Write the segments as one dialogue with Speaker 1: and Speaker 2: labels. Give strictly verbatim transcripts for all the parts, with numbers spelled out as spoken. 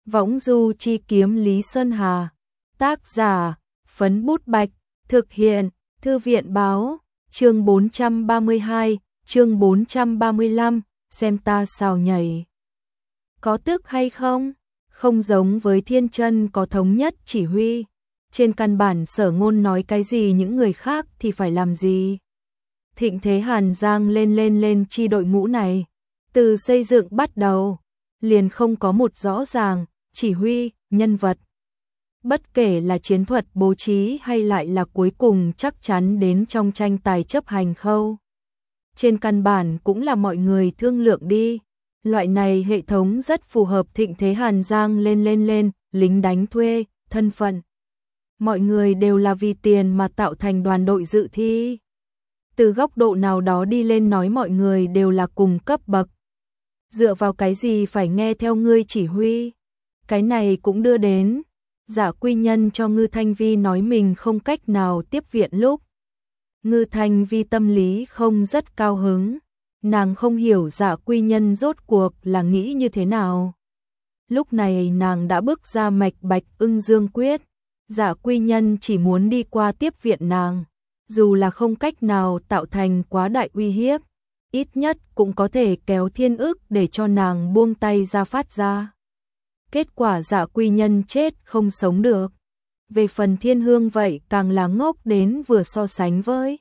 Speaker 1: Võng du chi kiếm Lý Sơn Hà. Tác giả, Phấn Bút Bạch. Thực hiện, Thư viện báo. Chương bốn trăm ba mươi hai, chương bốn trăm ba mươi lăm, xem ta sao nhảy. Có tức hay không? Không giống với Thiên Chân có thống nhất chỉ huy. Trên căn bản Sở Ngôn nói cái gì những người khác thì phải làm gì. Thịnh thế Hàn Giang lên lên lên chi đội ngũ này. Từ xây dựng bắt đầu, liền không có một rõ ràng, chỉ huy, nhân vật. Bất kể là chiến thuật bố trí hay lại là cuối cùng chắc chắn đến trong tranh tài chấp hành khâu. Trên căn bản cũng là mọi người thương lượng đi. Loại này hệ thống rất phù hợp thịnh thế Hàn Giang lên lên lên, lính đánh thuê, thân phận. Mọi người đều là vì tiền mà tạo thành đoàn đội dự thi. Từ góc độ nào đó đi lên nói mọi người đều là cùng cấp bậc. Dựa vào cái gì phải nghe theo ngươi chỉ huy? Cái này cũng đưa đến Dạ Quy Nhân cho Ngư Thanh Vi nói mình không cách nào tiếp viện lúc. Ngư Thanh Vi tâm lý không rất cao hứng. Nàng không hiểu Dạ Quy Nhân rốt cuộc là nghĩ như thế nào. Lúc này nàng đã bước ra mạch bạch ưng dương quyết. Dạ Quy Nhân chỉ muốn đi qua tiếp viện nàng. Dù là không cách nào tạo thành quá đại uy hiếp, ít nhất cũng có thể kéo Thiên Ức để cho nàng buông tay ra phát ra. Kết quả Dạ Quy Nhân chết không sống được. Về phần Thiên Hương vậy càng là ngốc đến vừa so sánh với.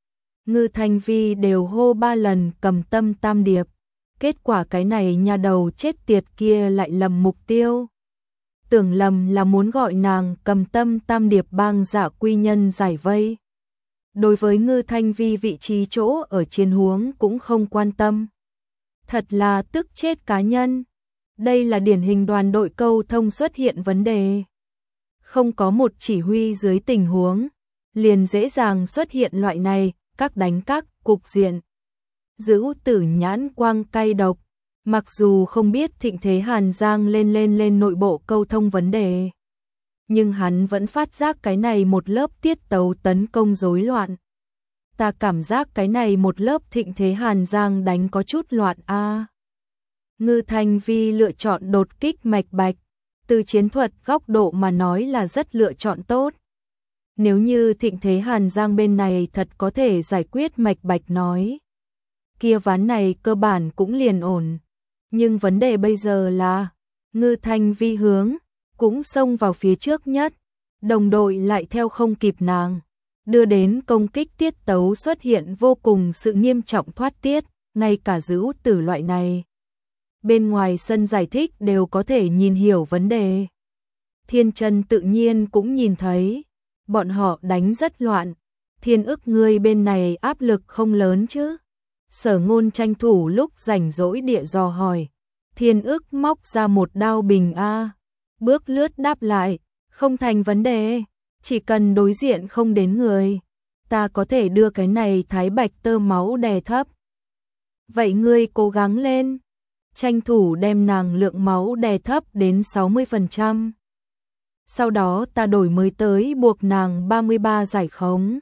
Speaker 1: Ngư Thanh Vi đều hô ba lần cầm tâm tam điệp. Kết quả cái này nhà đầu chết tiệt kia lại lầm mục tiêu. Tưởng lầm là muốn gọi nàng cầm tâm tam điệp bang Dạ Quy Nhân giải vây. Đối với Ngư Thanh Vi vị trí chỗ ở chiến huống cũng không quan tâm. Thật là tức chết cá nhân. Đây là điển hình đoàn đội câu thông xuất hiện vấn đề. Không có một chỉ huy dưới tình huống, liền dễ dàng xuất hiện loại này, các đánh các cục diện. Giữ Tử nhãn quang cay độc, mặc dù không biết thịnh thế Hàn Giang lên lên lên nội bộ câu thông vấn đề. Nhưng hắn vẫn phát giác cái này một lớp tiết tấu tấn công rối loạn. Ta cảm giác cái này một lớp thịnh thế Hàn Giang đánh có chút loạn a. À. Ngư Thanh Vi lựa chọn đột kích mạch bạch, từ chiến thuật góc độ mà nói là rất lựa chọn tốt. Nếu như thịnh thế Hàn Giang bên này thật có thể giải quyết mạch bạch nói, kia ván này cơ bản cũng liền ổn. Nhưng vấn đề bây giờ là, Ngư Thanh Vi hướng cũng xông vào phía trước nhất, đồng đội lại theo không kịp nàng, đưa đến công kích tiết tấu xuất hiện vô cùng sự nghiêm trọng thoát tiết, ngay cả Giữ Tử loại này. Bên ngoài sân giải thích đều có thể nhìn hiểu vấn đề. Thiên Chân tự nhiên cũng nhìn thấy, bọn họ đánh rất loạn, Thiên Ức ngươi bên này áp lực không lớn chứ? Sở Ngôn tranh thủ lúc rảnh rỗi địa dò hỏi. Thiên Ức móc ra một đao bình a. Bước lướt đáp lại, không thành vấn đề, chỉ cần đối diện không đến người, ta có thể đưa cái này thái bạch tơ máu đè thấp. Vậy ngươi cố gắng lên, tranh thủ đem nàng lượng máu đè thấp đến sáu mươi phần trăm. Sau đó ta đổi mới tới buộc nàng ba mươi ba giải khống.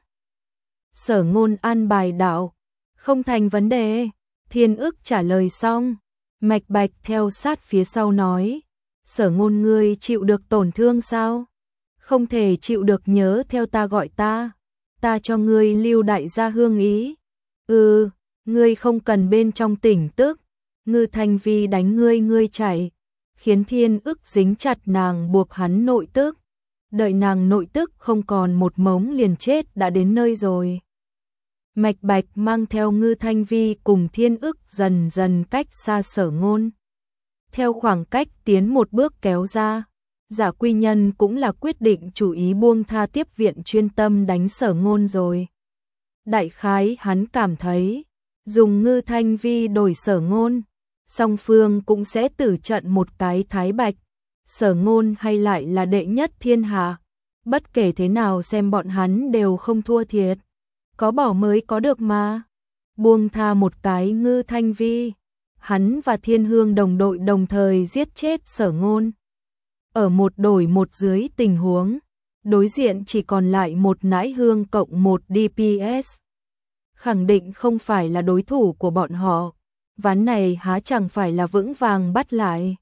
Speaker 1: Sở Ngôn an bài đạo, không thành vấn đề. Thiên Ức trả lời xong, mạch bạch theo sát phía sau nói. Sở Ngôn ngươi chịu được tổn thương sao? Không thể chịu được nhớ theo ta gọi ta. Ta cho ngươi lưu đại gia hương ý. Ừ, ngươi không cần bên trong tỉnh tức. Ngư Thanh Vi đánh ngươi ngươi chạy. Khiến Thiên Ức dính chặt nàng buộc hắn nội tức. Đợi nàng nội tức không còn một mống liền chết đã đến nơi rồi. Mạch bạch mang theo Ngư Thanh Vi cùng Thiên Ức dần dần cách xa Sở Ngôn. Theo khoảng cách tiến một bước kéo ra, Dạ Quy Nhân cũng là quyết định chủ ý buông tha tiếp viện chuyên tâm đánh Sở Ngôn rồi. Đại khái hắn cảm thấy, dùng Ngư Thanh Vi đổi Sở Ngôn, song phương cũng sẽ tử trận một cái thái bạch. Sở Ngôn hay lại là đệ nhất thiên hạ, bất kể thế nào xem bọn hắn đều không thua thiệt. Có bỏ mới có được mà. Buông tha một cái Ngư Thanh Vi, hắn và Thiên Hương đồng đội đồng thời giết chết Sở Ngôn. Ở một đổi một dưới tình huống, đối diện chỉ còn lại một nãi hương cộng một đê pê ét. Khẳng định không phải là đối thủ của bọn họ. Ván này há chẳng phải là vững vàng bắt lại.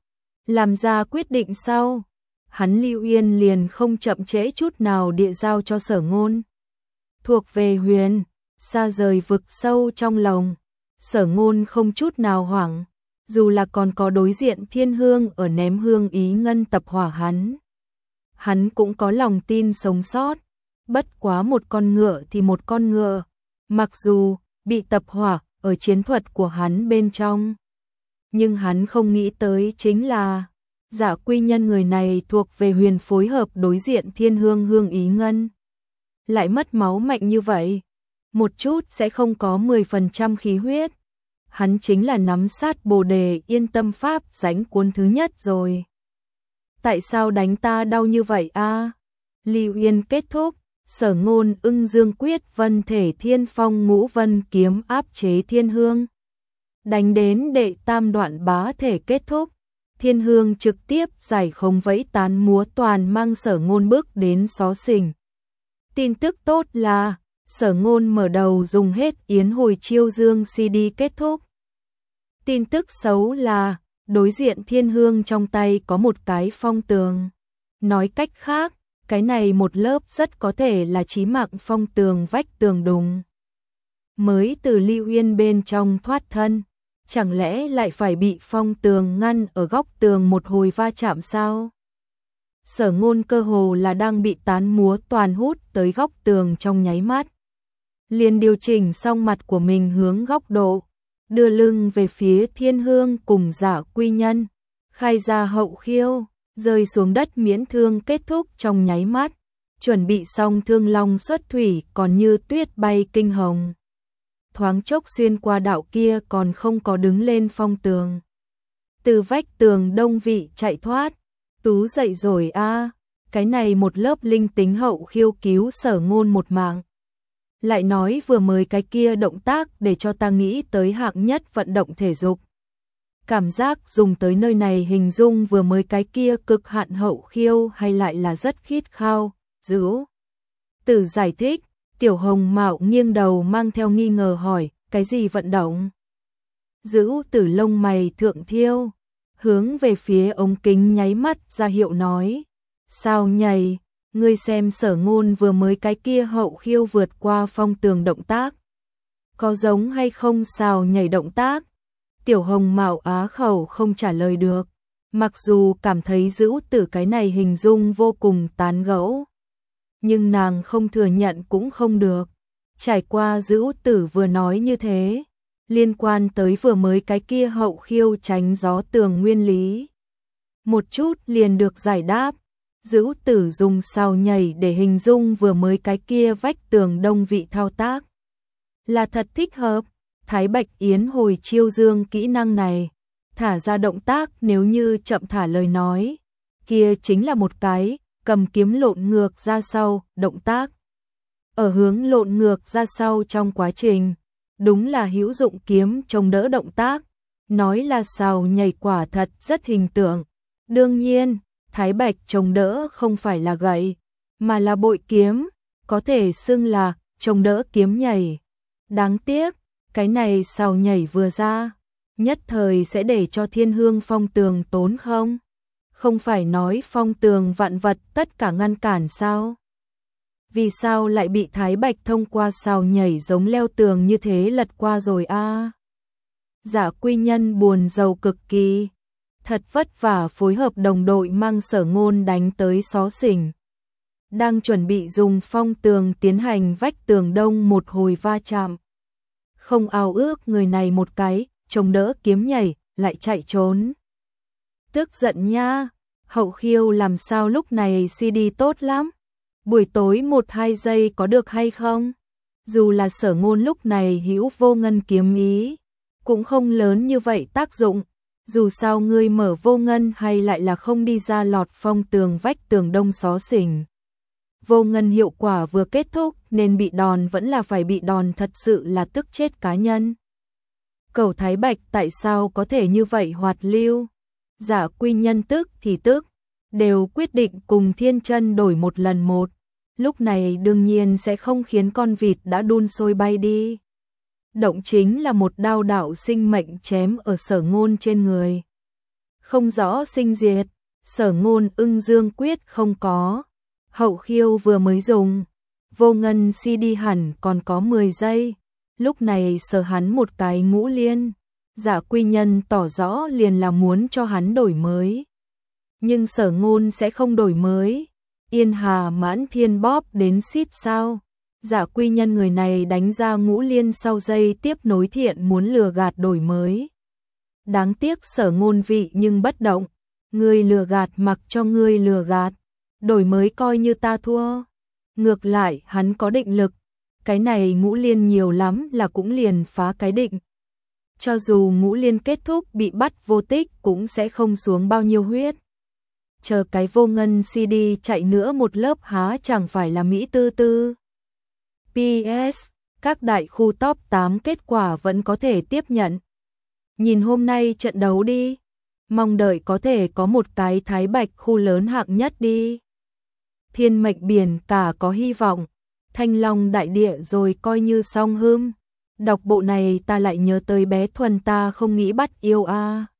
Speaker 1: Làm ra quyết định sau, hắn Lưu Yên liền không chậm trễ chút nào địa giao cho Sở Ngôn. Thuộc về Huyền, xa rời vực sâu trong lòng, Sở Ngôn không chút nào hoảng, dù là còn có đối diện Thiên Hương ở ném hương ý ngân tập hỏa hắn. Hắn cũng có lòng tin sống sót, bất quá một con ngựa thì một con ngựa, mặc dù bị tập hỏa ở chiến thuật của hắn bên trong. Nhưng hắn không nghĩ tới chính là Dạ Quy Nhân người này thuộc về Huyền phối hợp đối diện Thiên Hương hương ý ngân. Lại mất máu mạnh như vậy, một chút sẽ không có mười phần trăm khí huyết. Hắn chính là nắm sát Bồ Đề Yên Tâm Pháp rãnh cuốn thứ nhất rồi. Tại sao đánh ta đau như vậy a? Lưu Yên kết thúc, Sở Ngôn ưng dương quyết vân thể thiên phong ngũ vân kiếm áp chế Thiên Hương. Đánh đến đệ tam đoạn bá thể kết thúc, Thiên Hương trực tiếp giải không vẫy tán múa toàn mang Sở Ngôn bước đến xó xỉnh. Tin tức tốt là Sở Ngôn mở đầu dùng hết yến hồi chiêu dương xê đê kết thúc. Tin tức xấu là đối diện Thiên Hương trong tay có một cái phong tường. Nói cách khác, cái này một lớp rất có thể là chí mạng phong tường vách tường đùng. Mới từ Lưu Yên bên trong thoát thân, chẳng lẽ lại phải bị phong tường ngăn ở góc tường một hồi va chạm sao? Sở Ngôn cơ hồ là đang bị tán múa toàn hút tới góc tường trong nháy mắt. Liền điều chỉnh xong mặt của mình hướng góc độ, đưa lưng về phía Thiên Hương cùng Dạ Quy Nhân, khai ra hậu khiêu, rơi xuống đất miễn thương kết thúc trong nháy mắt, chuẩn bị xong thương long xuất thủy còn như tuyết bay kinh hồng. Thoáng chốc xuyên qua đạo kia còn không có đứng lên phong tường. Từ vách tường đông vị chạy thoát, Tú dậy rồi a, cái này một lớp linh tính hậu khiêu cứu Sở Ngôn một mạng. Lại nói vừa mới cái kia động tác để cho ta nghĩ tới hạng nhất vận động thể dục. Cảm giác dùng tới nơi này hình dung vừa mới cái kia cực hạn hậu khiêu hay lại là rất khít khao, dữ. Tử giải thích, Tiểu Hồng Mạo nghiêng đầu mang theo nghi ngờ hỏi, cái gì vận động? Dữ Tử lông mày thượng thiêu, hướng về phía ống kính nháy mắt ra hiệu nói, sao nhảy? Ngươi xem Sở Ngôn vừa mới cái kia hậu khiêu vượt qua phong tường động tác. Có giống hay không sao nhảy động tác? Tiểu Hồng Mạo á khẩu không trả lời được. Mặc dù cảm thấy Dữ Tử cái này hình dung vô cùng tán gẫu, nhưng nàng không thừa nhận cũng không được. Trải qua Dữ Tử vừa nói như thế, liên quan tới vừa mới cái kia hậu khiêu tránh gió tường nguyên lý, một chút liền được giải đáp. Dữ Tử dùng sao nhảy để hình dung vừa mới cái kia vách tường đông vị thao tác. Là thật thích hợp, Thái Bạch Yến hồi chiêu dương kỹ năng này, thả ra động tác nếu như chậm thả lời nói, kia chính là một cái cầm kiếm lộn ngược ra sau động tác. Ở hướng lộn ngược ra sau trong quá trình, đúng là hữu dụng kiếm chống đỡ động tác, nói là sao nhảy quả thật rất hình tượng. Đương nhiên, Thái Bạch chống đỡ không phải là gậy, mà là bội kiếm, có thể xưng là chống đỡ kiếm nhảy. Đáng tiếc, cái này sao nhảy vừa ra, nhất thời sẽ để cho Thiên Hương phong tường tốn không? Không phải nói phong tường vạn vật tất cả ngăn cản sao? Vì sao lại bị Thái Bạch thông qua sao nhảy giống leo tường như thế lật qua rồi a? À? Dạ Quy Nhân buồn rầu cực kỳ. Thật vất vả phối hợp đồng đội mang Sở Ngôn đánh tới xó xỉnh. Đang chuẩn bị dùng phong tường tiến hành vách tường đông một hồi va chạm. Không ao ước người này một cái, chống đỡ kiếm nhảy, lại chạy trốn. Tức giận nha, hậu khiêu làm sao lúc này xê đê tốt lắm. Buổi tối một hai giây có được hay không? Dù là Sở Ngôn lúc này hữu vô ngân kiếm ý, cũng không lớn như vậy tác dụng. Dù sao ngươi mở vô ngân hay lại là không đi ra lọt phong tường vách tường đông xó xỉnh. Vô ngân hiệu quả vừa kết thúc nên bị đòn vẫn là phải bị đòn, thật sự là tức chết cá nhân. Cẩu Thái Bạch tại sao có thể như vậy hoạt lưu? Dạ Quy Nhân tức thì tức, đều quyết định cùng Thiên Chân đổi một lần một. Lúc này đương nhiên sẽ không khiến con vịt đã đun sôi bay đi. Động chính là một đao đạo sinh mệnh chém ở Sở Ngôn trên người. không rõ sinh diệt, Sở Ngôn ưng dương quyết không có. Hậu khiêu vừa mới dùng, vô ngân xê đê hẳn còn có mười giây, lúc này sờ hắn một cái ngũ liên. Dạ Quy Nhân tỏ rõ liền là muốn cho hắn đổi mới. Nhưng Sở Ngôn sẽ không đổi mới. Yên Hà Mãn Thiên bóp đến xít sao. Dạ Quy Nhân người này đánh ra ngũ liên sau giây tiếp nối thiện muốn lừa gạt đổi mới. Đáng tiếc Sở Ngôn vị nhưng bất động. Ngươi lừa gạt mặc cho ngươi lừa gạt. Đổi mới coi như ta thua. Ngược lại hắn có định lực. Cái này ngũ liên nhiều lắm là cũng liền phá cái định. Cho dù ngũ liên kết thúc bị bắt vô tích cũng sẽ không xuống bao nhiêu huyết. Chờ cái vô ngân xê đê chạy nữa một lớp há chẳng phải là Mỹ tư tư. pê ét. Các đại khu top tám kết quả vẫn có thể tiếp nhận. Nhìn hôm nay trận đấu đi. Mong đợi có thể có một cái Thái Bạch khu lớn hạng nhất đi. Thiên mệnh biển cả có hy vọng. Thanh Long đại địa rồi coi như xong hưm. Đọc bộ này ta lại nhớ tới bé Thuần ta không nghĩ bắt yêu a. À.